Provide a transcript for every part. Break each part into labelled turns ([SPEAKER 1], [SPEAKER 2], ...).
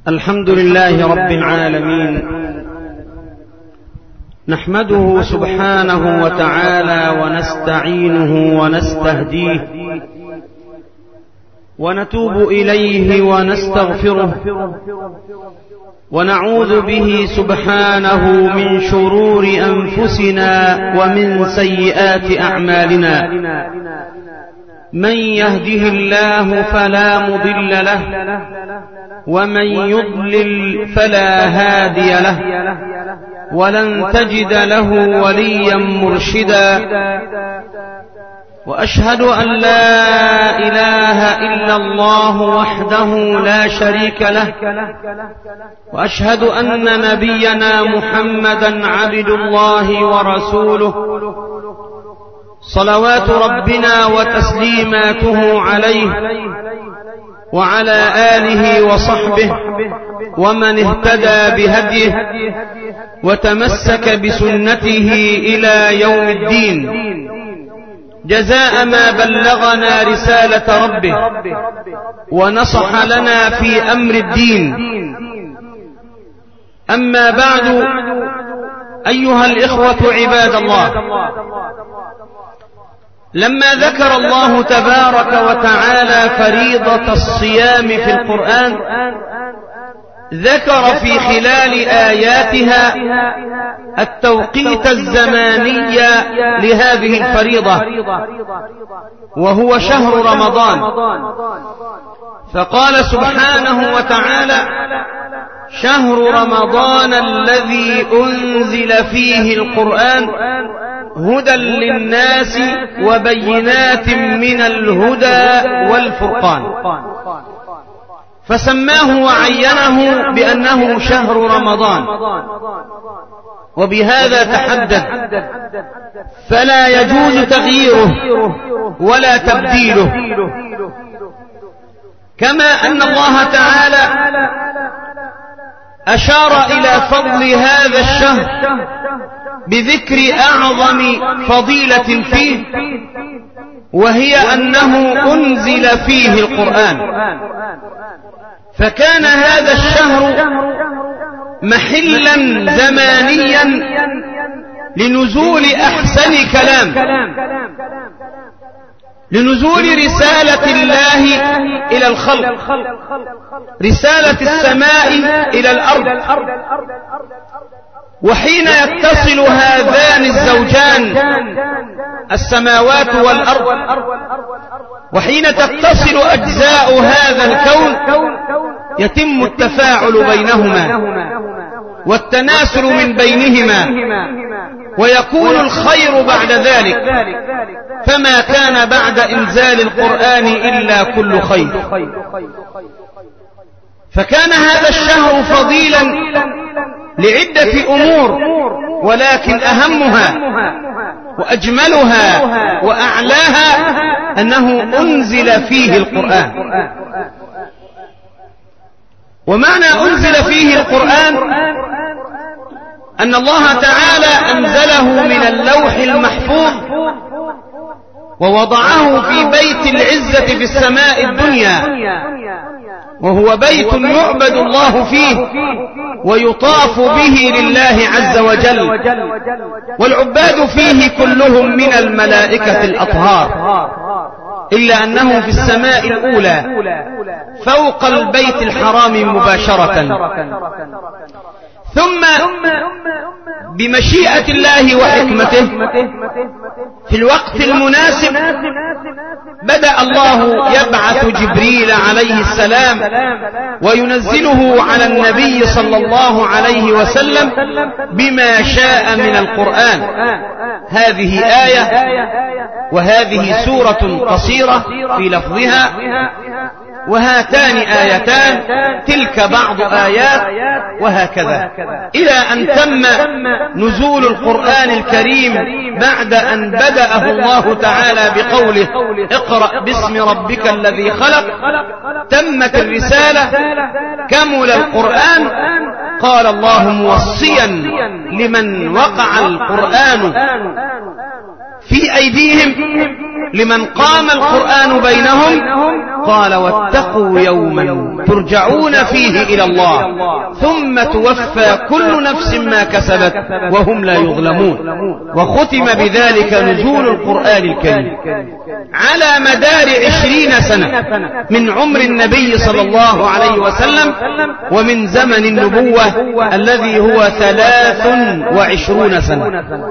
[SPEAKER 1] الحمد لله رب العالمين، نحمده سبحانه وتعالى ونستعينه ونستهديه ونتوب إليه ونستغفره ونعوذ به سبحانه من شرور أنفسنا ومن سيئات أعمالنا. من يهده الله فلا مضل له ومن يضلل فلا هادي له ولن تجد له وليا مرشدا. وأشهد أن لا إله إلا الله وحده لا شريك له، وأشهد أن نبينا محمدا عبد الله ورسوله صلوات ربنا وتسليماته عليه وعلى آله وصحبه ومن اهتدى بهديه وتمسك بسنته إلى يوم الدين، جزاء ما بلغنا رسالة ربه ونصح لنا في أمر الدين. أما بعد، أيها الإخوة عباد الله، لما ذكر الله تبارك وتعالى فريضة الصيام في القرآن، ذكر في خلال آياتها التوقيت الزماني لهذه الفريضة، وهو شهر رمضان. فقال سبحانه وتعالى: شهر رمضان الذي أنزل فيه القرآن هدى للناس وبينات من الهدى والفرقان. فسماه وعينه بأنه شهر رمضان، وبهذا تحدد، فلا يجوز تغييره ولا تبديله. كما أن الله تعالى أشار إلى فضل هذا الشهر بذكر أعظم فضيلة فيه، وهي أنه أنزل فيه القرآن. فكان هذا الشهر محلا زمانيا لنزول أحسن كلام، لنزول رسالة الله إلى الخلق، رسالة السماء إلى الأرض. وحين يتصل هذان الزوجان، السماوات والأرض، وحين تتصل أجزاء هذا الكون، يتم التفاعل بينهما والتناسل من بينهما، ويكون الخير بعد ذلك. فما كان بعد إنزال القرآن إلا كل خير. فكان هذا الشهر فضيلا لعدة أمور، ولكن أهمها وأجملها وأعلاها أنه أنزل فيه القرآن. ومعنى أنزل فيه القرآن أن الله تعالى أنزله من اللوح المحفوظ ووضعه في بيت العزة في السماء الدنيا، وهو بيت يعبد الله فيه ويطاف به لله عز وجل، والعباد فيه كلهم من الملائكة الأطهار، إلا أنه في السماء الأولى فوق البيت الحرام مباشرة. ثم بمشيئة الله وحكمته في الوقت المناسب بدأ الله يبعث جبريل عليه السلام وينزله على النبي صلى الله عليه وسلم بما شاء من القرآن. هذه آية وهذه سورة قصيرة في لفظها، وهاتان آيتان تلك بعض آيات، وهكذا إلى أن تم نزول القرآن الكريم بعد أن بدأه الله تعالى بقوله: اقرأ باسم ربك الذي خلق. تمت الرسالة، كمل القرآن. قال الله موصيا لمن وقع القرآن في أيديهم لمن قام القرآن بينهم قال واتقوا يوما ترجعون فيه إلى الله ثم توفى كل نفس ما كسبت وهم لا يظلمون. وختم بذلك نزول القرآن الكريم على مدار 20 سنة من عمر النبي صلى الله عليه وسلم ومن زمن النبوة الذي هو 23 سنة.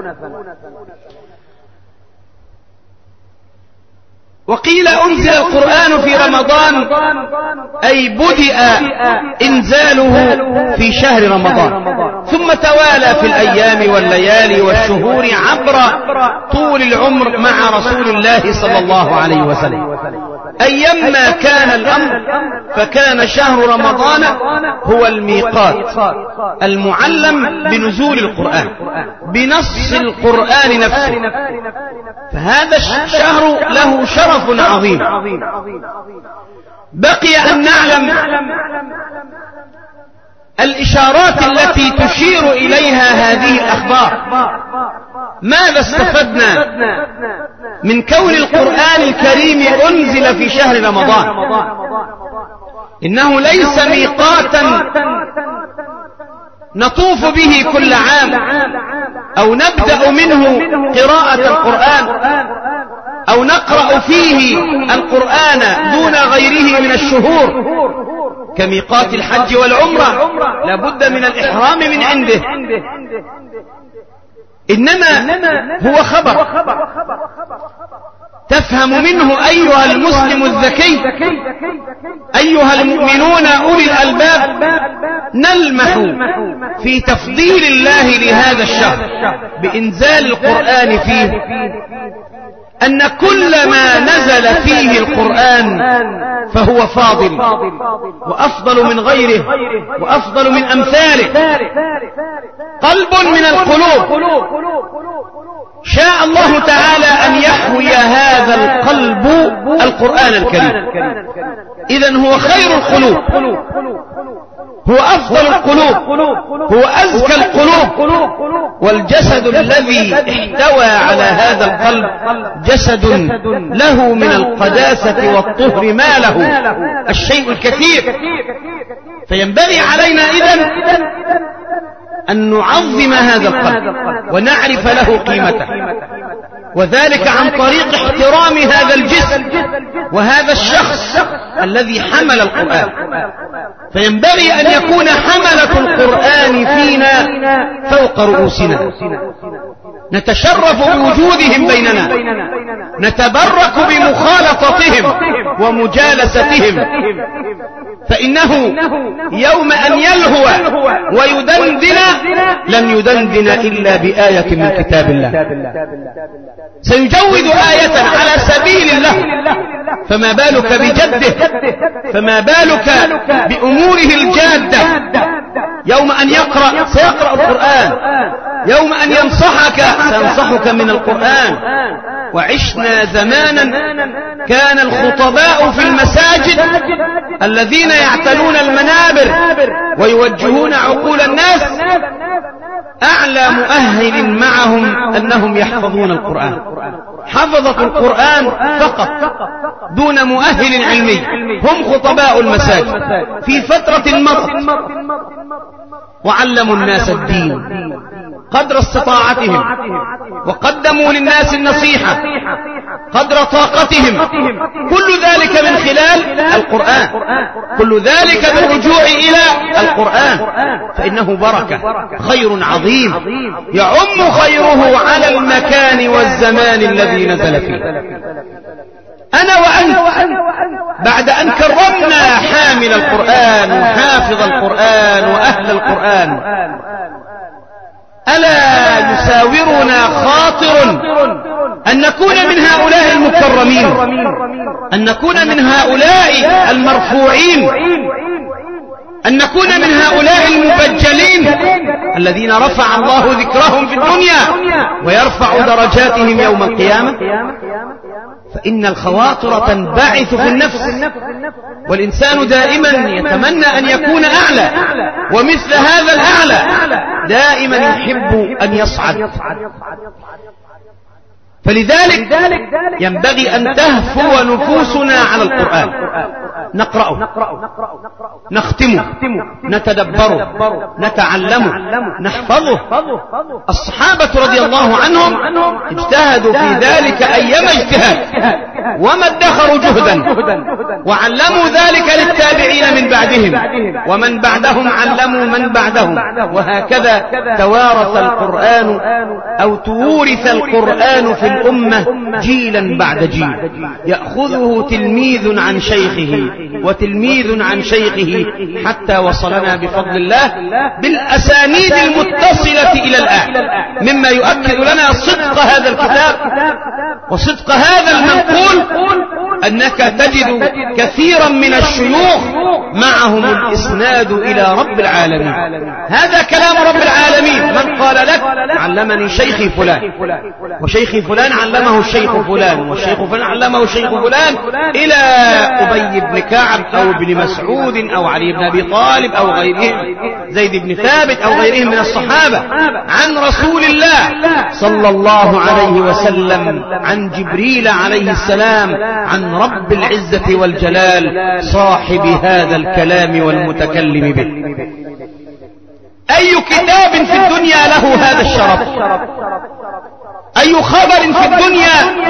[SPEAKER 1] وقيل أنزل القرآن في رمضان أي بدأ إنزاله في شهر رمضان ثم توالى في الأيام والليالي والشهور عبر طول العمر مع رسول الله صلى الله عليه وسلم. أيما كان الأمر فكان شهر رمضان هو الميقات المعلم بنزول القرآن بنص القرآن نفسه، فهذا الشهر له شرف عظيم. بقي أن نعلم الإشارات التي تشير إليها هذه الأخبار. ماذا استفدنا من كون القرآن الكريم أنزل في شهر رمضان؟ إنه ليس ميقاتا نطوف به كل عام أو نبدأ منه قراءة القرآن أو نقرأ فيه القرآن دون غيره من الشهور كميقات الحج والعمرة لابد من الإحرام من عنده، إنما هو خبر تفهم منه أيها المسلم الذكي أيها المؤمنون أولي الألباب نلمح في تفضيل الله لهذا الشهر بإنزال القرآن فيه أن كل ما نزل فيه القرآن فهو فاضل وأفضل من غيره وأفضل من أمثاله. قلب من القلوب شاء الله تعالى أن يحوي هذا القلب القرآن الكريم، إذن هو خير القلوب، هو أفضل القلوب، هو أزكى القلوب. والجسد الذي احتوى على هذا القلب جسد له من القداسة والطهر ما له الشيء الكثير. فينبغي علينا إذن أن نعظم هذا القلب ونعرف له قيمته، وذلك عن طريق احترام هذا الجسم وهذا الشخص الذي حمل القرآن. فينبغي أن يكون حملة القرآن فينا فوق رؤوسنا، نتشرف بوجودهم بيننا، نتبرك بمخالطتهم ومجالستهم، فإنه يوم أن يلهو ويدندن لن يدندن إلا بآية من كتاب الله، سيجود آية على سبيل الله، فما بالك بجده، فما بالك بأموره الجادة. يوم أن يقرأ سيقرأ القرآن، يوم أن ينصحك سينصحك من القرآن. وعشنا زمانا كان الخطباء في المساجد الذين يعتلون المنابر ويوجهون عقول الناس أعلى مؤهل معهم أنهم يحفظون القرآن، حفظة القرآن فقط دون مؤهل علمي، هم خطباء المساجد في فترة مضت وعلموا الناس الدين قدر استطاعتهم، وقدموا للناس النصيحة قدر طاقتهم، كل ذلك من خلال القرآن، كل ذلك بالرجوع إلى القرآن، فإنه بركة خير عظيم يعم خيره على المكان والزمان الذي نزل فيه. أنا وأنت بعد أن كرمنا حامل القرآن وحافظ القرآن وأهل القرآن ألا يساورنا خاطر أن نكون من هؤلاء المكرمين، أن نكون من هؤلاء المرفوعين، أن نكون من هؤلاء المبجلين الذين رفع الله ذكرهم في الدنيا ويرفع درجاتهم يوم القيامة. فإن الخواطر تنبعث في النفس، والإنسان دائما يتمنى أن يكون أعلى، ومثل هذا الأعلى دائما يحب أن يصعد. فلذلك ينبغي أن تهفو نفوسنا على القرآن، نقرأه، نختمه، نتدبره، نتعلمه، نحفظه. الصحابة رضي الله عنهم اجتهدوا في ذلك أيام اجتهاد، وما ادخروا جهدا، وعلموا ذلك للتابعين من بعدهم، ومن بعدهم علموا من بعدهم، وهكذا توارث القرآن أو تورث القرآن في الأمة جيلا بعد جيل، يأخذه تلميذ عن شيخه وتلميذ عن شيخه، حتى وصلنا بفضل الله بالأسانيد المتصلة إلى الآن، مما يؤكد لنا صدق هذا الكتاب وصدق هذا المنقول، أنك تجد كثيرا من الشيوخ معهم الإسناد إلى رب العالمين. هذا كلام رب العالمين. من قال لك علمني شيخي فلان، وشيخي فلان علمه الشيخ فلان، والشيخ فلان علمه الشيخ فلان، إلى أبي بن كعب أو ابن مسعود أو علي بن أبي طالب أو غيرهم، زيد بن ثابت أو غيرهم من الصحابة، عن رسول الله صلى الله عليه وسلم، عن جبريل عليه السلام، عن رب العزة والجلال صاحب هذا الكلام والمتكلم به. أي كتاب في الدنيا له هذا الشرف؟ أي خبر في الدنيا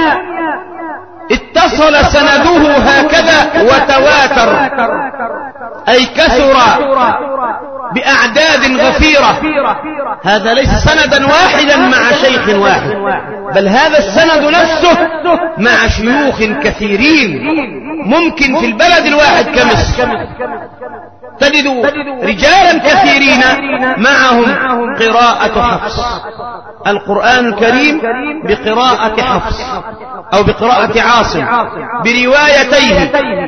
[SPEAKER 1] اتصل سنده هكذا وتواتر، أي كثر بأعداد غفيرة؟ هذا ليس سندا واحدا مع شيخ واحد، بل هذا السند نفسه مع شيوخ كثيرين. ممكن في البلد الواحد كمصر تجد رجالا كثيرين معهم قراءة حفص، القرآن الكريم بقراءة حفص أو بقراءة عاصم، بروايتيه،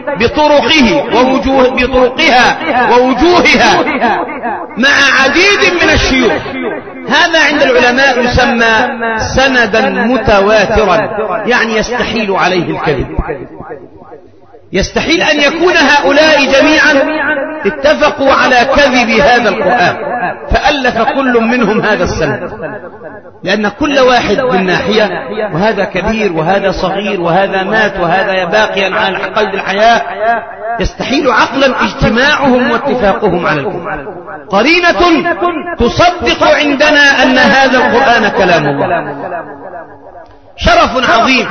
[SPEAKER 1] بطرقها ووجوهها، مع عديد من الشيوخ. هذا عند العلماء يسمى سندا متواترا، يعني يستحيل عليه الكذب. يستحيل أن يكون هؤلاء جميعا اتفقوا على كذب هذا القرآن، فألف كل منهم هذا السند، لأن كل واحد من ناحية، وهذا كبير وهذا صغير وهذا مات وهذا باقيا على قيد الحياة، يستحيل عقلا اجتماعهم واتفاقهم على الكفر. قرينة تصدق عندنا أن هذا القرآن كلام الله. شرف عظيم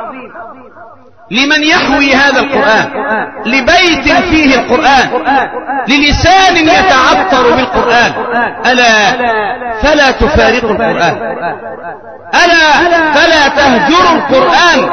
[SPEAKER 1] لمن يحوي هذا القرآن، لبيت فيه القرآن، للسان يتعطر بالقرآن. ألا فلا تفارقوا القرآن، ألا فلا تهجروا القرآن،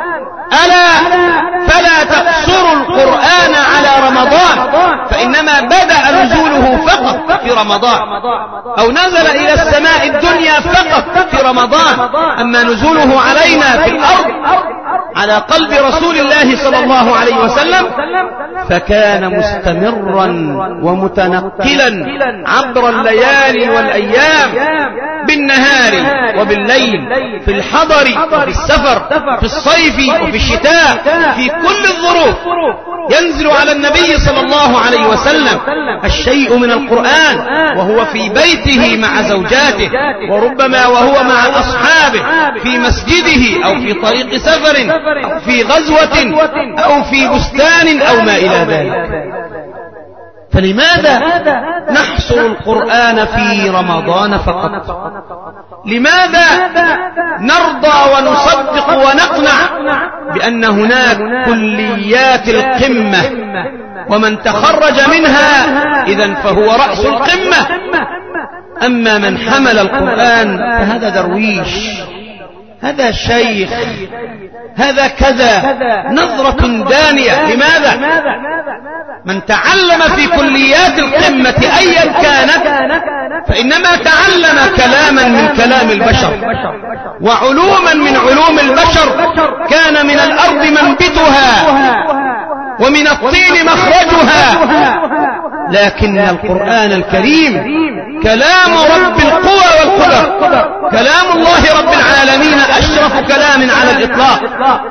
[SPEAKER 1] ألا فلا تقصروا القرآن على رمضان، فإنما بدأ نزوله فقط في رمضان، أو نزل إلى السماء الدنيا فقط في رمضان. أما نزوله علينا في الأرض على قلب رسول الله صلى الله عليه وسلم فكان مستمرا ومتنقلا عبر الليالي والأيام، بالنهار وبالليل، في الحضر وفي السفر، في الصيف وفي الشتاء، في كل الظروف ينزل على النبي صلى الله عليه وسلم الشيء من القرآن وهو في بيته مع زوجاته، وربما وهو مع أصحابه في مسجده أو في طريق سفر أو في غزوة أو في بستان أو ما إلى ذلك. فلماذا نحصر القرآن في رمضان فقط؟ لماذا نرضى ونصدق ونقنع بأن هناك كليات القمة ومن تخرج منها إذن فهو رأس القمة، أما من حمل القرآن فهذا درويش، هذا شيخ، هذا كذا، نظرة دانية. لماذا؟ من تعلم في كليات القمة أيا كانت فإنما تعلم كلاما من كلام البشر وعلوما من علوم البشر، كان من الأرض منبتها ومن الطين مخرجها، لكن القرآن الكريم كلام رب القوى والقدر، كلام الله رب العالمين، أشرف كلام على الإطلاق،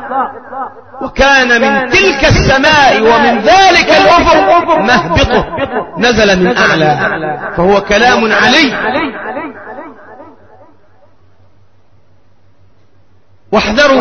[SPEAKER 1] وكان من تلك السماء ومن ذلك الأفق مهبطه، نزل من أعلى، فهو كلام علي. واحذروا،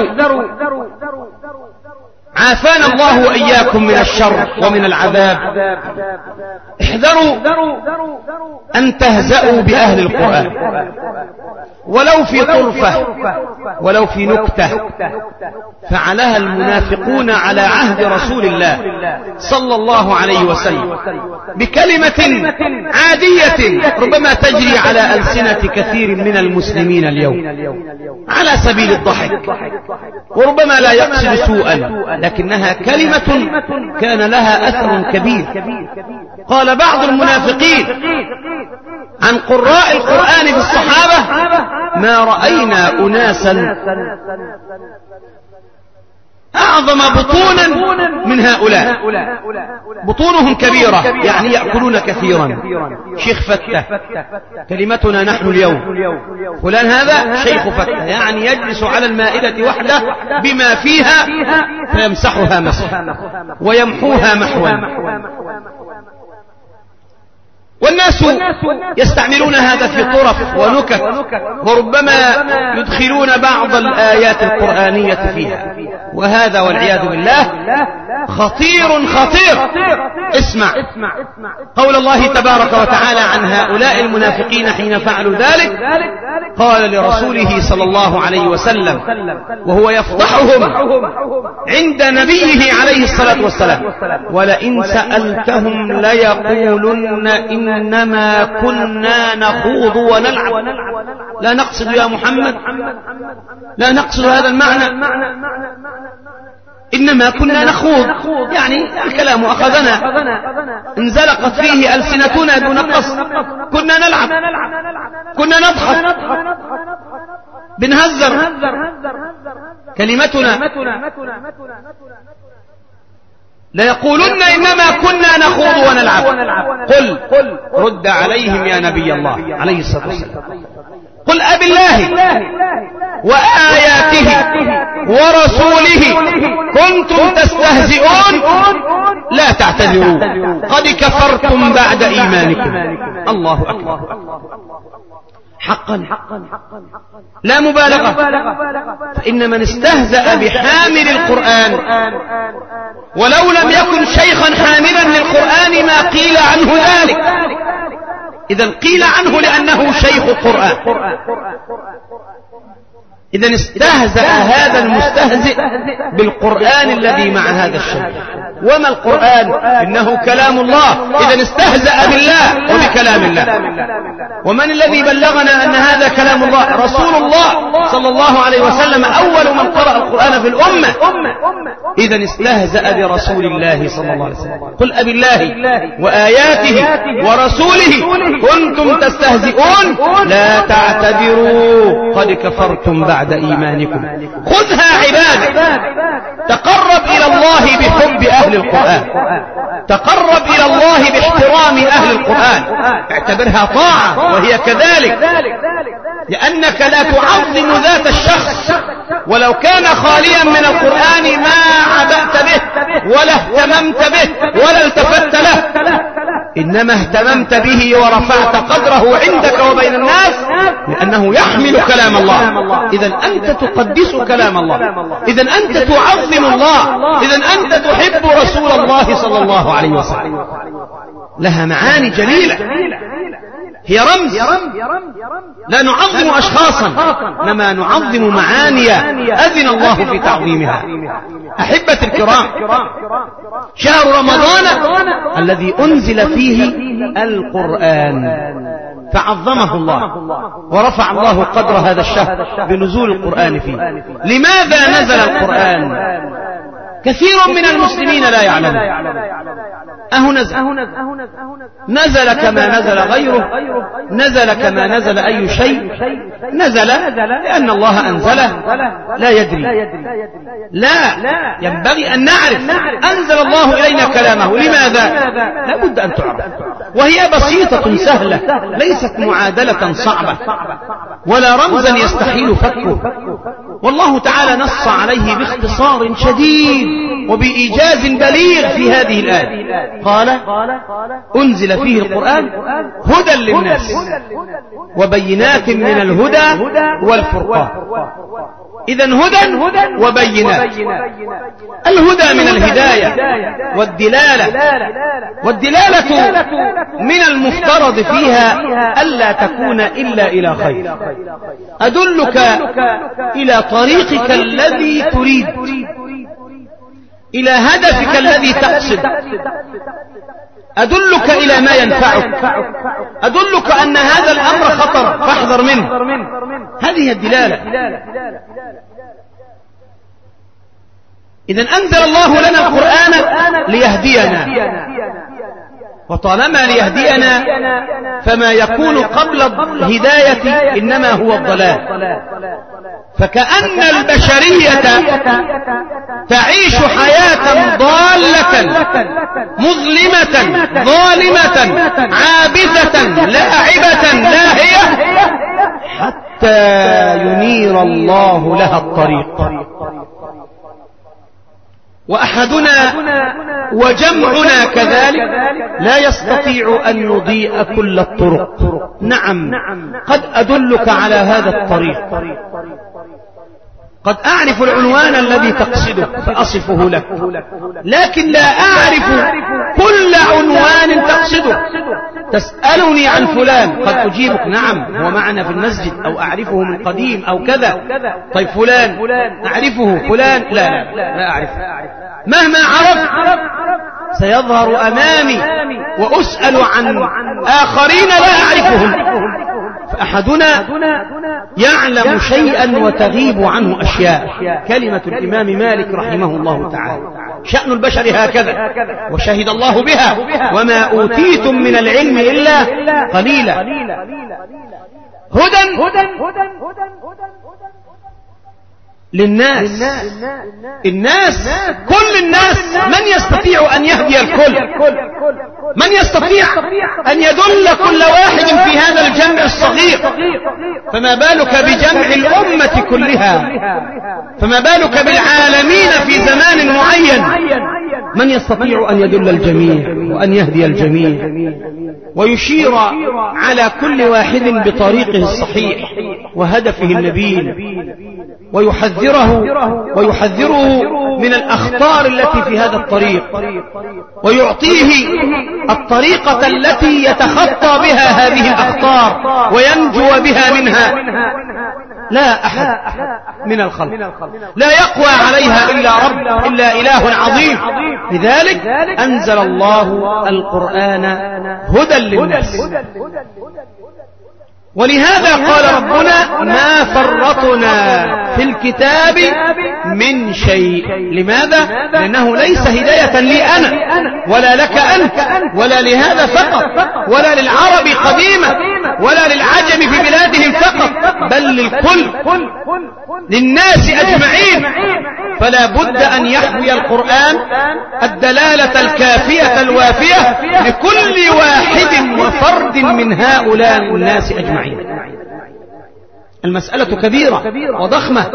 [SPEAKER 1] عافانا الله وإياكم من الشر ومن العذاب. احذروا أن تهزأوا بأهل القرآن ولو في طرفة ولو في نكتة. فعلها المنافقون على عهد رسول الله صلى الله عليه وسلم بكلمة عادية ربما تجري على ألسنة كثير من المسلمين اليوم على سبيل الضحك، وربما لا يقصد سوءا، لكنها كلمة كان لها أثر كبير. قال بعض المنافقين عن قراء القرآن في الصحابة: ما رأينا أناسا أعظم بطونا من هؤلاء. بطونهم كبيرة يعني يأكلون كثيرا. شيخ فتة، كلمتنا نحن اليوم فلان هذا شيخ فتة، يعني يجلس على المائدة وحده بما فيها فيمسحها مسحا ويمحوها محوا. والناس يستعملون هذا في طرف ونكت، وربما يدخلون بعض الآيات القرآنية فيها، وهذا والعياذ بالله خطير خطير. اسمع قول الله تبارك وتعالى عن هؤلاء المنافقين حين فعلوا ذلك. قال لرسوله صلى الله عليه وسلم وهو يفضحهم عند نبيه عليه الصلاة والسلام: ولئن سألتهم ليقولن إنما كنا نخوض ونلعب. لا نقصد يا محمد، لا نقصد هذا المعنى، إنما كنا نخوض يعني الكلام أخذنا انزلقت فيه ألسنتنا دون قصد، كنا نلعب، كنا نضحك، بنهزر. كلمتنا ليقولن إنما كنا نخوض ونلعب. قل رد عليهم يا نبي الله عليه الصلاة والسلام: قل أبالله وآياته ورسوله كنتم تستهزئون لا تعتذروا قد كفرتم بعد إيمانكم. الله أكبر. حقا لا مبالغة، فإن من استهزأ بحامل القرآن ولو لم يكن شيخا حاملا للقرآن ما قيل عنه ذلك. إذن قيل عنه لأنه شيخ القرآن. إذن استهزأ هذا المستهزئ بالقرآن الذي مع هذا الشيخ. وما القرآن؟ إنه كلام الله. إذن استهزأ بالله وبكلام الله. ومن الذي بلغنا أن هذا كلام الله؟ رسول الله صلى الله عليه وسلم أول من قرأ القرآن في الأمة. إذن استهزأ برسول الله صلى الله عليه وسلم. قل أبالله وآياته ورسوله كنتم تستهزئون لا تعتذروا قد كفرتم بعد إيمانكم. خذها عبادك، تقرب إلى الله بحب أهل القرآن، تقرب إلى الله باحترام أهل القرآن، اعتبرها طاعة وهي كذلك، لأنك لا تعظم ذات الشخص. ولو كان خاليا من القرآن ما عبأت به ولا اهتممت به ولا التفت له، إنما اهتممت به ورفعت قدره عندك وبين الناس لأنه يحمل كلام الله. إذن أنت تقدس كلام الله، إذن أنت تعظم الله، إذن أنت تحب رسول الله صلى الله عليه وسلم. لها معاني جليلة، هي رمز. لا نعظم أشخاصا، إنما نعظم معاني أذن الله في تعظيمها. أحبة الكرام، شهر رمضان الذي أنزل فيه القرآن فعظمه الله ورفع الله قدر هذا الشهر بنزول القرآن فيه. لماذا نزل القرآن؟ كثير من المسلمين لا يعلم. نزل كما نزل غيره، نزل كما نزل أي شيء، نزل لأن الله أنزله، لا يدري. لا، ينبغي أن نعرف أنزل الله إلينا كلامه. لماذا؟ لا بد أن تعرف، وهي بسيطة سهلة، ليست معادلة صعبة ولا رمزا يستحيل فكه. والله تعالى نص عليه باختصار شديد وبإيجاز بليغ في هذه الآية. قال أنزل فيه القرآن هدى للناس وبينات من الهدى والفرقان. إذن هدى وبينات. الهدى من الهداية والدلالة من المفترض فيها ألا تكون إلا إلى خير. أدلك إلى طريقك الذي تريد، إلى هدفك الذي تقصد، أدلك إلى ما ينفعك، أدلك أن هذا الأمر خطر فاحذر منه. هذه الدلالة. إذن أنزل الله لنا القرآن ليهدينا، وطالما ليهدينا فما يكون قبل الهداية إنما هو الضلال. فكأن البشرية تعيش حياة ضالة مظلمة ظالمة عابثة لاعبة لاهية حتى ينير الله لها الطريق. وأحدنا وجمعنا كذلك لا يستطيع أن يضيء كل الطرق. نعم، قد أدلك على هذا الطريق، قد أعرف العنوان الذي تقصده فأصفه لك، لكن لا أعرف كل عنوان تقصده. تسألني عن فلان قد أجيبك نعم هو معنا في المسجد أو أعرفه من قديم أو كذا. طيب فلان أعرفه، فلان لا أعرف. مهما عرف سيظهر أمامي وأسأل عن آخرين لا أعرفهم. فأحدنا يعلم شيئا وتغيب عنه أشياء. كلمة الإمام مالك رحمه الله تعالى: شأن البشر هكذا وشهد الله بها وما أوتيتم من العلم إلا قليلا. هدى للناس، الناس كل الناس. من يستطيع أن يهدي الكل؟ من يستطيع أن يدل كل واحد في هذا الجمع الصغير؟ فما بالك بجمع الأمة كلها؟ فما بالك بالعالمين في زمان معين؟ من يستطيع أن يدل الجميع وأن يهدي الجميع ويشير على كل واحد بطريقه الصحيح وهدفه النبيل، ويحذره من الأخطار التي في هذا الطريق، ويعطيه الطريقة التي يتخطى بها هذه الأخطار وينجو بها منها. لا أحد من الخلق لا يقوى عليها إلا إله عظيم. لذلك أنزل الله القرآن هدى للناس. ولهذا قال ربنا: ما فرطنا في الكتاب من شيء. لماذا؟ لأنه ليس هداية لي أنا ولا لك أنت ولا لهذا فقط ولا للعرب قديما ولا للعجم في بلادهم فقط، بل للكل، للناس أجمعين. فلا بد أن يحوي القرآن الدلالة الكافية الوافية لكل واحد وفرد من هؤلاء الناس أجمعين. المسألة كبيرة وضخمة،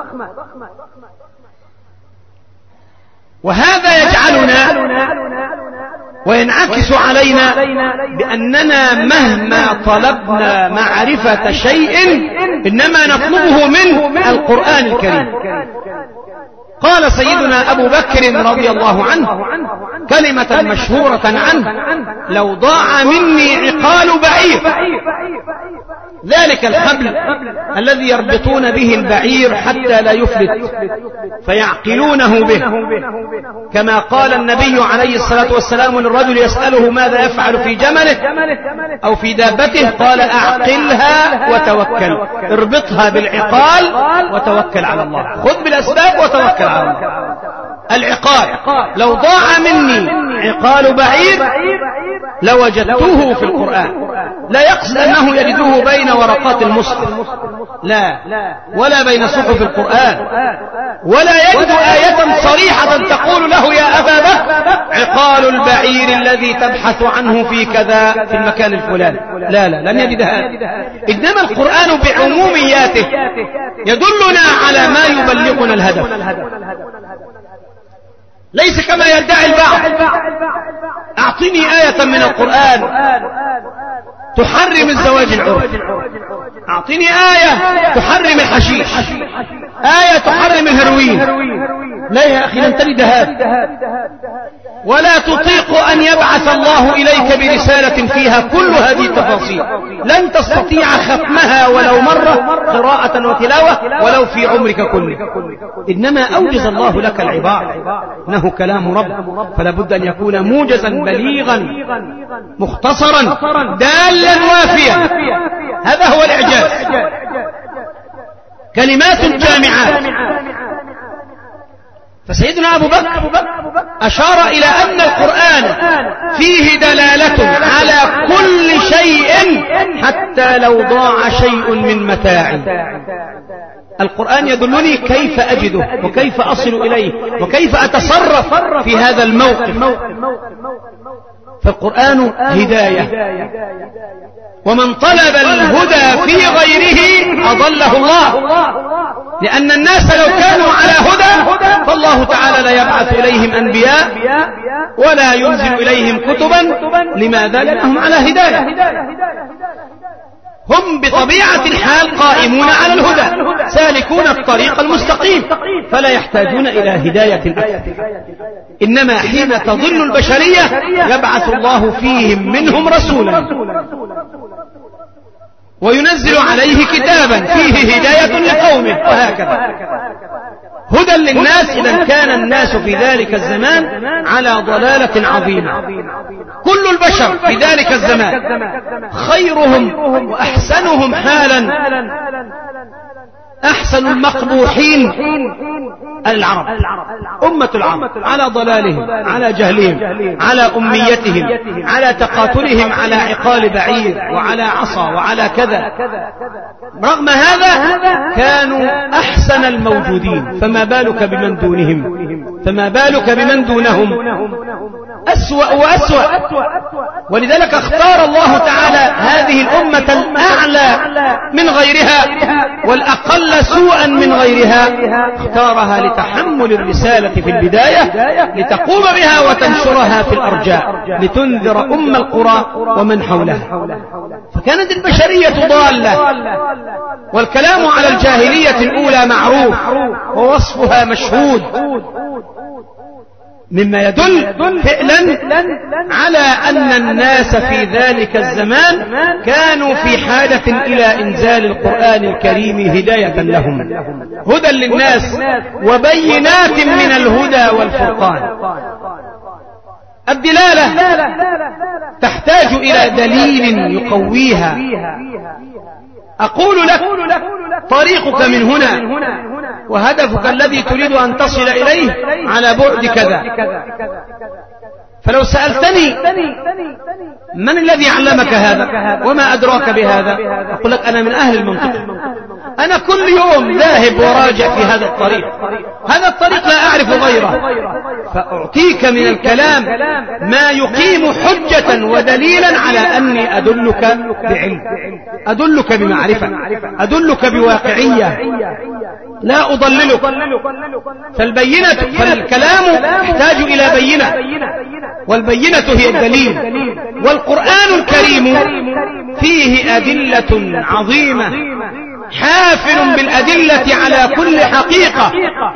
[SPEAKER 1] وهذا يجعلنا وينعكس علينا بأننا مهما طلبنا معرفة شيء إنما نطلبه من القرآن الكريم. قال سيدنا أبو بكر رضي الله عنه كلمة مشهورة عنه: لو ضاع مني عقال بعير، ذلك الحبل الذي يربطون به البعير حتى لا يفلت فيعقلونه به، كما قال النبي عليه الصلاة والسلام للرجل يسأله ماذا يفعل في جمله أو في دابته، قال: أعقلها وتوكل، اربطها بالعقال وتوكل على الله، خذ بالأسباب وتوكل على الله. العقال، لو ضاع مني عقال بعير لوجدته في القرآن. لا يقصد أنه يجده بين ورقات المصحف، لا، ولا بين صحف القرآن، ولا يجد آية صريحة تقول له يا أبا بكر عقال البعير الذي تبحث عنه في كذا في المكان الفلاني. لا، لن يجد هذا. إنما القرآن بعمومياته يدلنا على ما يبلغنا الهدف. ليس كما يدعي البعض. أعطني آية من القرآن تحرم الزواج العرفي، أعطني آية تحرم الحشيش، آية تحرم الهروين. لا يا أخي، لن تجد هذا، ولا تطيق أن يبعث الله إليك برسالة فيها كل هذه التفاصيل. لن تستطيع ختمها ولو مرة قراءة وتلاوة ولو في عمرك كله. إنما أوجز الله لك العبارة، إنه كلام رب، فلا بد أن يكون موجزا بليغا مختصرا دالا وافيا. هذا هو الإعجاز، كلمات جامعات. فسيدنا أبو بكر أشار إلى أن القرآن فيه دلالة على كل شيء حتى لو ضاع شيء من متاعي. القرآن يدلني كيف أجده وكيف أصل إليه وكيف أتصرف في هذا الموقف. فالقرآن هداية، ومن طلب الهدى في غيره أضله الله، لأن الناس لو كانوا على هدى فالله تعالى لا يبعث إليهم أنبياء ولا ينزل إليهم كتبا. لماذا؟ لأنهم على هداية، هم بطبيعة الحال قائمون على الهدى، سالكون الطريق المستقيم، فلا يحتاجون إلى هداية أكثر. إنما حين تضل البشرية يبعث الله فيهم منهم رسولا وينزل عليه كتابا فيه هداية لقومه، وهكذا هدى للناس. إذا كان الناس في ذلك الزمان على ضلالة عظيمة. كل البشر في ذلك الزمان خيرهم وأحسنهم حالا، أحسن المقبوحين العرب، أمة العرب، على ضلالهم، على جهلهم، على أميتهم، على تقاتلهم على عقال بعير وعلى عصا وعلى كذا. رغم هذا كانوا أحسن الموجودين، فما بالك بمن دونهم، فما بالك بمن دونهم أسوأ وأسوأ. ولذلك اختار الله تعالى هذه الأمة الأعلى من غيرها والأقل سوءا من غيرها، اختارها لتحمل الرسالة في البداية، لتقوم بها وتنشرها في الأرجاء، لتنذر أم القرى ومن حولها. فكانت البشرية ضالة، والكلام على الجاهلية الأولى معروف ووصفها مشهود، مما يدل فعلا على أن الناس في ذلك الزمان كانوا في حاجة إلى إنزال القرآن الكريم هداية لهم، هدى للناس وبينات من الهدى والفرقان. الدلالة تحتاج إلى دليل يقويها. أقول لك طريقك من هنا وهدفك الذي تريد أن تصل إليه على بعد كذا. فلو سألتني من الذي علمك هذا وما أدراك بهذا، أقول لك أنا من أهل المنطقة، أنا كل يوم ذاهب وراجع في هذا الطريق، هذا الطريق لا أعرف غيره، فأعطيك من الكلام ما يقيم حجة ودليلا على أني أدلك بعلم، أدلك بمعرفة، أدلك بواقعية، لا أضللك. فالكلام يحتاج إلى بينة، والبينة هي الدليل. والقرآن الكريم فيه أدلة عظيمة، حافل بالأدلة على كل حقيقة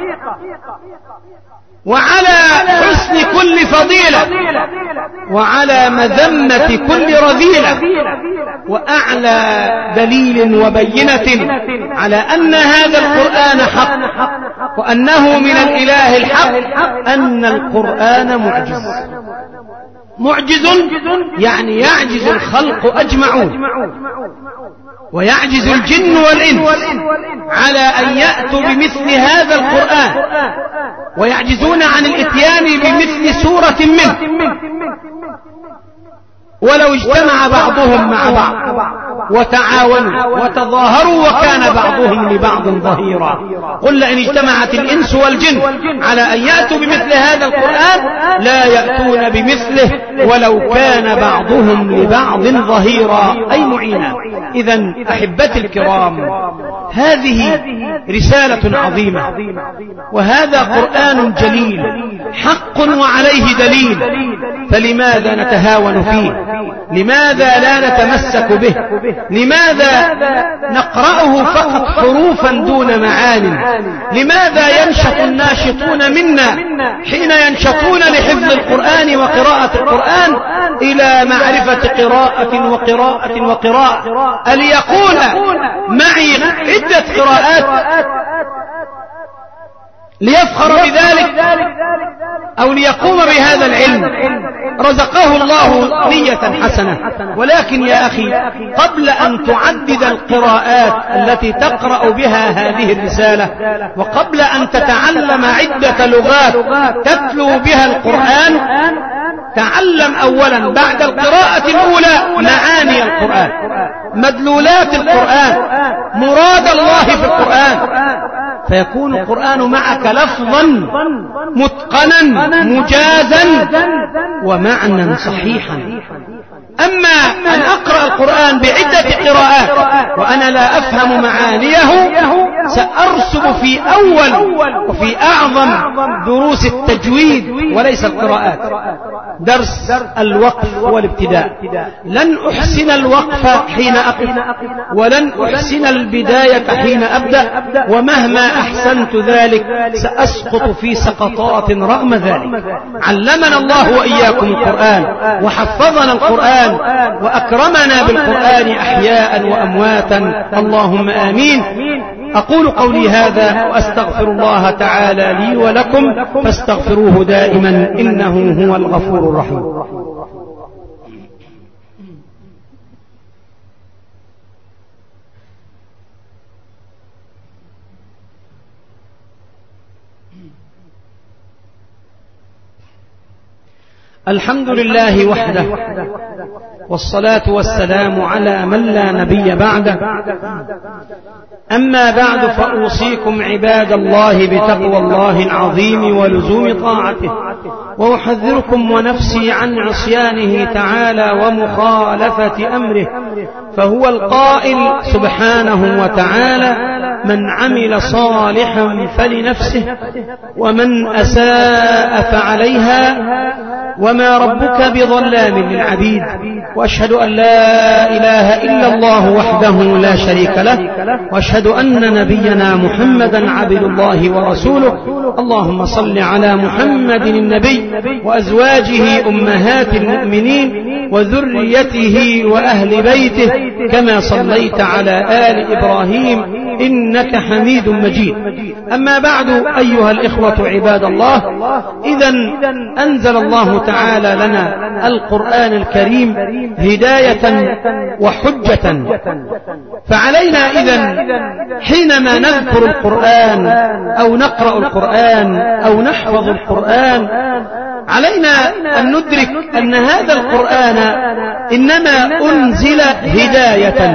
[SPEAKER 1] وعلى حسن كل فضيلة وعلى مذمة كل رذيلة، وأعلى دليل وبينة على أن هذا القرآن حق وأنه من الإله الحق أن القرآن معجز. معجز يعني يعجز الخلق أجمعون، ويعجز الجن والإنس على أن يأتوا بمثل هذا القرآن، ويعجزون عن الإتيان بمثل سورة منه.
[SPEAKER 2] ولو اجتمع بعضهم مع بعض وتعاونوا وتظاهروا وكان بعضهم لبعض ظهيرا. قل لئن اجتمعت الإنس والجن على أن يأتوا بمثل هذا القرآن لا يأتون بمثله ولو كان بعضهم لبعض ظهيرا أي معينا. إذن أحبتي الكرام، هذه رسالة عظيمة، وهذا قرآن جليل حق وعليه دليل، فلماذا نتهاون فيه؟ لماذا لا نتمسك به؟ لماذا نقرأه فقط حروفا دون معان؟ لماذا ينشط الناشطون منا حين ينشطون لحفظ القرآن وقراءة القرآن إلى معرفة قراءة وقراءة وقراءة، أليقول معي عدة قراءات ليفخر بذلك أو ليقوم بهذا العلم؟ رزقه الله نية حسنة، ولكن يا أخي قبل أن تعدد القراءات التي تقرأ بها هذه الرسالة، وقبل أن تتعلم عدة لغات تتلو بها القرآن، تعلم أولا بعد القراءة الأولى معاني القرآن، مدلولات القرآن، مراد الله في القرآن، فيكون القرآن معك لفظا متقنا مجازا ومعنى صحيحا. أما أن أقرأ القرآن بعدة قراءات وأنا لا أفهم معانيه سأرسب في أول وفي أعظم دروس التجويد وليس القراءات، درس الوقف والابتداء. لن أحسن الوقف حين أقف، ولن أحسن البداية حين أبدأ، ومهما أحسنت ذلك سأسقط في سقطات رغم ذلك. علمنا الله وإياكم القرآن، وحفظنا القرآن، وأكرمنا بالقرآن أحياء وأمواتا، اللهم آمين. أقول قولي هذا وأستغفر الله تعالى لي ولكم فاستغفروه دائما إنه هو الغفور الرحيم. الحمد لله وحده، والصلاة والسلام على من لا نبي بعده. أما بعد، فأوصيكم عباد الله بتقوى الله العظيم ولزوم طاعته، وأحذركم ونفسي عن عصيانه تعالى ومخالفة أمره، فهو القائل سبحانه وتعالى: من عمل صالحا فلنفسه ومن أساء فعليها وما ربك بظلام للعبيد. وأشهد أن لا إله إلا الله وحده لا شريك له، وأشهد أن نبينا محمدا عبد الله ورسوله. اللهم صل على محمد النبي وأزواجه أمهات المؤمنين وذريته وأهل بيته كما صليت على آل إبراهيم إنك حميد مجيد. أما بعد، أيها الإخوة عباد الله، إذن أنزل الله تعالى لنا القرآن الكريم هداية وحجة، فعلينا إذن حينما نذكر القرآن أو نقرأ القرآن أو نحفظ القرآن علينا أن ندرك أن هذا القرآن إنما أنزل هداية،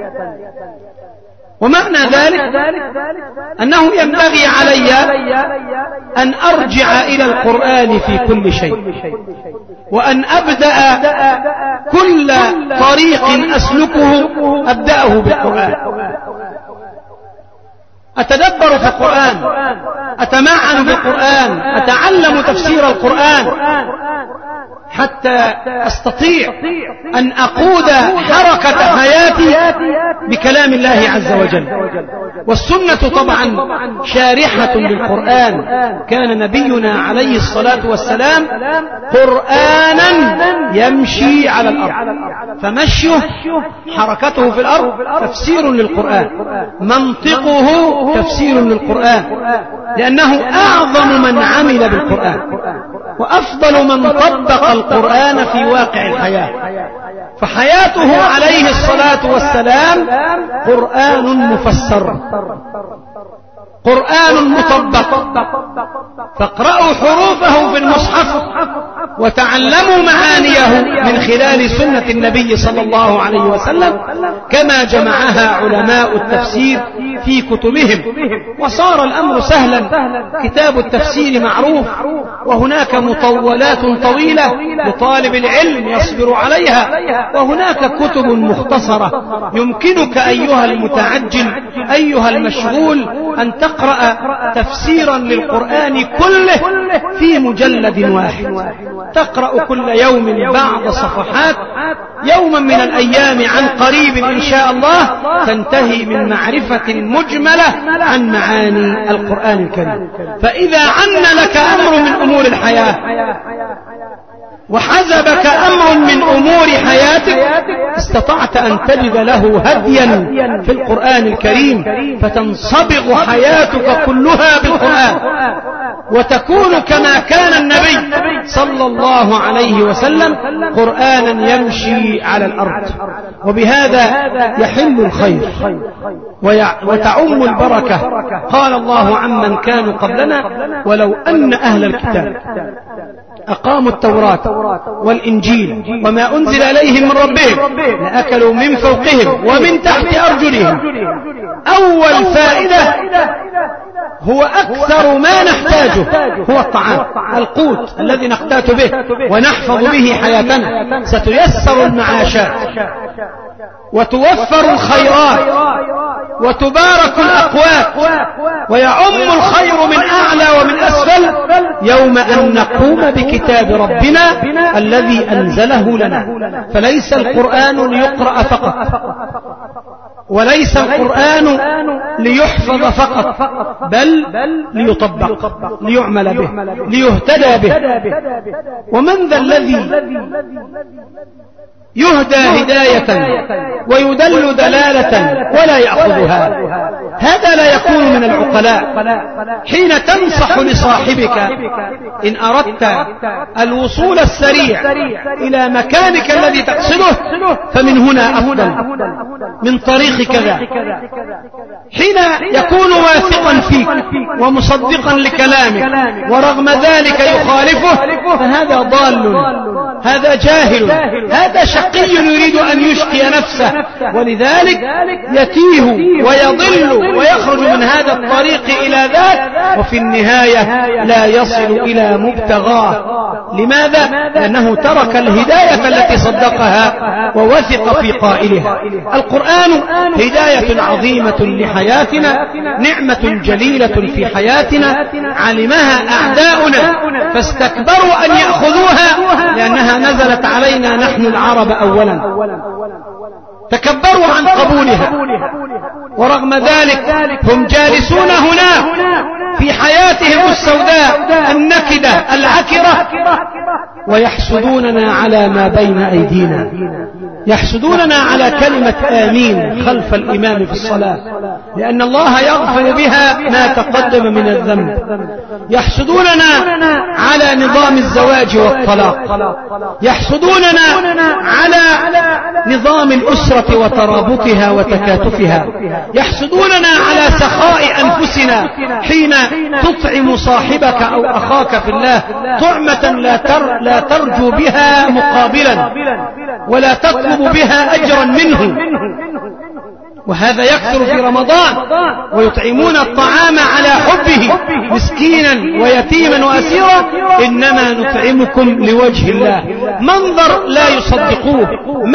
[SPEAKER 2] ومعنى ذلك أنه ينبغي علي أن أرجع إلى القرآن في كل شيء، وأن أبدأ كل طريق أسلكه أبدأه بالقرآن. أتدبر في القرآن، أتمعن بالقرآن، أتعلم تفسير القرآن حتى أستطيع أن أقود حركة حياتي بكلام الله عز وجل. والسنة طبعا شارحة للقرآن، كان نبينا عليه الصلاة والسلام قرآنا يمشي على الأرض، فمشيه حركته في الأرض تفسير للقرآن، منطقه تفسير للقرآن، لأنه أعظم من عمل بالقرآن وأفضل من طبق القرآن في واقع الحياة. فحياته عليه الصلاة والسلام قرآن مفسر، قرآن مطبق، فاقرأوا حروفه في المصحف وتعلموا معانيه من خلال سنة النبي صلى الله عليه وسلم كما جمعها علماء التفسير في كتبهم. وصار الأمر سهلا، كتاب التفسير معروف، وهناك مطولات طويلة لطالب العلم يصبر عليها، وهناك كتب مختصرة يمكنك أيها المتعجل أيها المشغول أن تقرأ تفسيرا للقرآن كله في مجلد واحد، تقرأ كل يوم بعض صفحات، يوما من الأيام عن قريب إن شاء الله تنتهي من معرفة مجملة عن معاني القرآن الكريم. فإذا عن لك أمر من أمور الحياة وحزبك أمر من أمور حياتك استطعت أن تجد له هديا في القرآن الكريم، فتنصبغ حياتك كلها بالقرآن، وتكون كما كان النبي صلى الله عليه وسلم قرآنا يمشي على الأرض. وبهذا يحل الخير وتعم البركة. قال الله عمن كانوا قبلنا ولو أن أهل الكتاب أقاموا التوراة والإنجيل وما أنزل إليهم من ربهم لأكلوا من فوقهم ومن تحت أرجلهم. أول فائدة هو أكثر ما نحتاجه هو الطعام، القوت الذي نحتاج به ونحفظ به حياتنا. ستيسر المعاشات وتوفر الخيرات وتبارك الأقوات ويعم الخير من أعلى ومن أسفل يوم أن نقوم بكتاب ربنا الذي أنزله لنا. فليس القرآن ليقرأ فقط، وليس القرآن ليحفظ فقط، بل ليطبق، ليعمل به، ليهتدى به. ومن ذا الذي يهدى هداية ويدل دلالة ولا يأخذها؟ هذا لا يكون من العقلاء. حين تنصح لصاحبك إن أردت الوصول السريع إلى مكانك الذي تقصده فمن هنا أفضل، من طريق كذا. حين يكون واثقا فيك ومصدقا لكلامك ورغم ذلك يخالفه فهذا ضال، هذا جاهل، هذا شقي يريد أن يشقي نفسه، ولذلك يتيه ويضل ويخرج من هذا الطريق إلى ذاك، وفي النهاية لا يصل إلى مبتغاه. لماذا؟ لأنه ترك الهداية التي صدقها ووثق في قائلها. القرآن هداية عظيمة لحياتنا، نعمة جليلة في حياتنا، علمها أعداؤنا فاستكبروا أن يأخذوها لأنها نزلت علينا نحن العرب أولا، تكبروا عن قبولها، ورغم ذلك هم جالسون هنا في حياتهم السوداء النكدة العكرة ويحسدوننا على ما بين أيدينا، يحسدوننا على كلمة آمين خلف الإمام في الصلاة لأن الله يغفر بها ما تقدم من الذنب، يحسدوننا على نظام الزواج والطلاق، يحسدوننا على نظام الأسرة وترابطها وتكاتفها، يحسدوننا على سخاء أنفسنا حين تطعم صاحبك أو أخاك في الله طعمة لا ترجو بها مقابلا ولا تطلب بها أجرا منه. وهذا يكثر في رمضان، ويطعمون الطعام على حبه مسكينا ويتيما وأسيرا، إنما نطعمكم لوجه الله. منظر لا يصدقوه،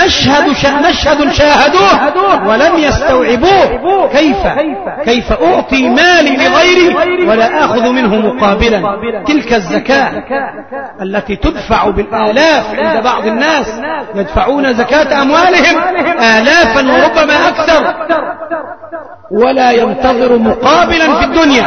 [SPEAKER 2] مشهد شاهدوه ولم يستوعبوه. كيف أعطي مالي لغيري ولا أخذ منه مقابلا؟ تلك الزكاة التي تدفع بالآلاف عند بعض الناس، يدفعون زكاة أموالهم آلافا وربما أكثر ولا ينتظر مقابلا في الدنيا.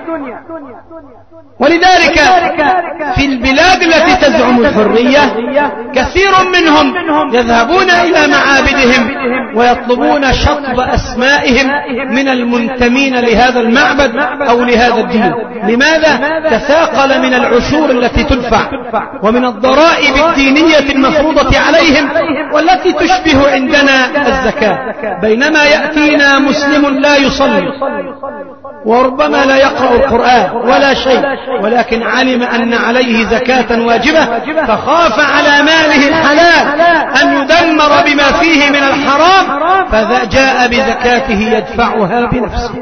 [SPEAKER 2] ولذلك في البلاد التي تزعم الحرية كثير منهم يذهبون إلى معابدهم ويطلبون شطب أسمائهم من المنتمين لهذا المعبد أو لهذا الدين. لماذا؟ تثاقل من العشور التي تدفع ومن الضرائب الدينية المفروضة عليهم والتي تشبه عندنا الزكاة، بينما يأتينا مسلم لا يصلي وربما لا يقرأ القرآن ولا شيء، ولكن علم أن عليه زكاة واجبة فخاف على ماله الحلال أن يدمر بما فيه من الحرام فجاء بزكاته يدفعها بنفسه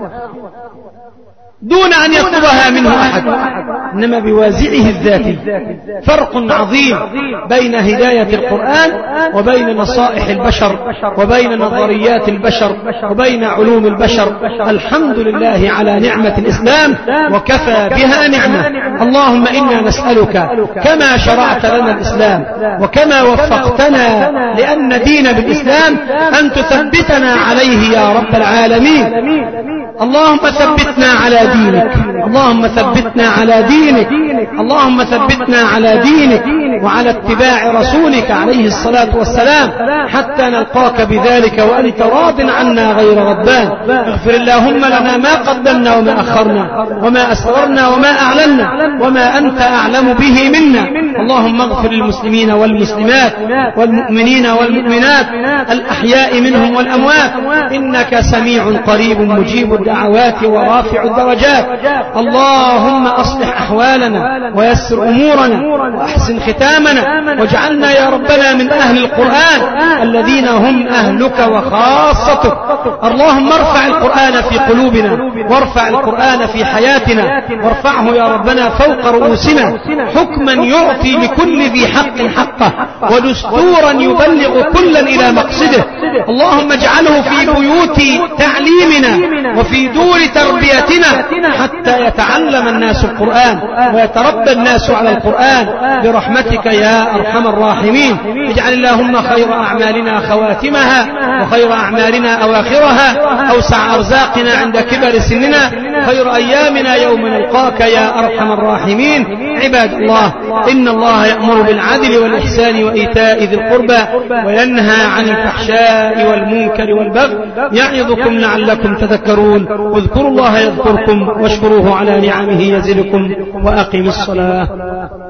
[SPEAKER 2] دون أن يطلبها منه أحد، إنما بوازعه الذاتي. فرق عظيم بين هداية القرآن وبين نصائح البشر وبين نظريات البشر وبين علوم البشر. الحمد لله على نعمة الإسلام وكفى بها نعمة. اللهم إنا نسألك كما شرعت لنا الإسلام وكما وفقتنا لأن دين بالإسلام أن تثبتنا عليه يا رب العالمين. اللهم ثبتنا على دينك، اللهم ثبتنا على دينك، اللهم ثبتنا على دينك وعلى اتباع رسولك عليه الصلاة والسلام حتى نلقاك بذلك وأنت راض عنا غير غضبان. اغفر اللهم لنا ما قدمنا وما أخرنا وما أسررنا وما أعلنا وما أنت أعلم به منا. اللهم اغفر للمسلمين والمسلمات والمؤمنين والمؤمنات الأحياء منهم والأموات إنك سميع قريب مجيب الدعوات ورافع الدرجات. اللهم أصلح أحوالنا ويسر أمورنا وأحسن ختامنا واجعلنا يا ربنا من أهل القرآن الذين هم أهلك وخاصتك. اللهم ارفع القرآن في قلوبنا وارفع القرآن في حياتنا وارفعه يا ربنا فوق رؤوسنا حكما يعطي لكل ذي حق حقه ودستورا يبلغ كلا إلى مقصده. اللهم اجعله في بيوت تعليمنا وفي دور تربيتنا حتى يتعلم الناس القرآن ويتربى الناس على القرآن برحمتك يا أرحم الراحمين. اجعل اللهم خير أعمالنا خواتمها وخير أعمالنا أواخرها، أوسع أرزاقنا عند كبر سننا، خير أيامنا يوم نلقاك يا أرحم الراحمين. عباد الله، إن الله يأمر بالعدل والإحسان وإيتاء ذي القربى وينهى عن الفحشاء والمنكر والبغي يعظكم لعلكم تذكرون. اذكروا الله يذكركم واشكروه على نعمه يزدكم وأقم الصلاة.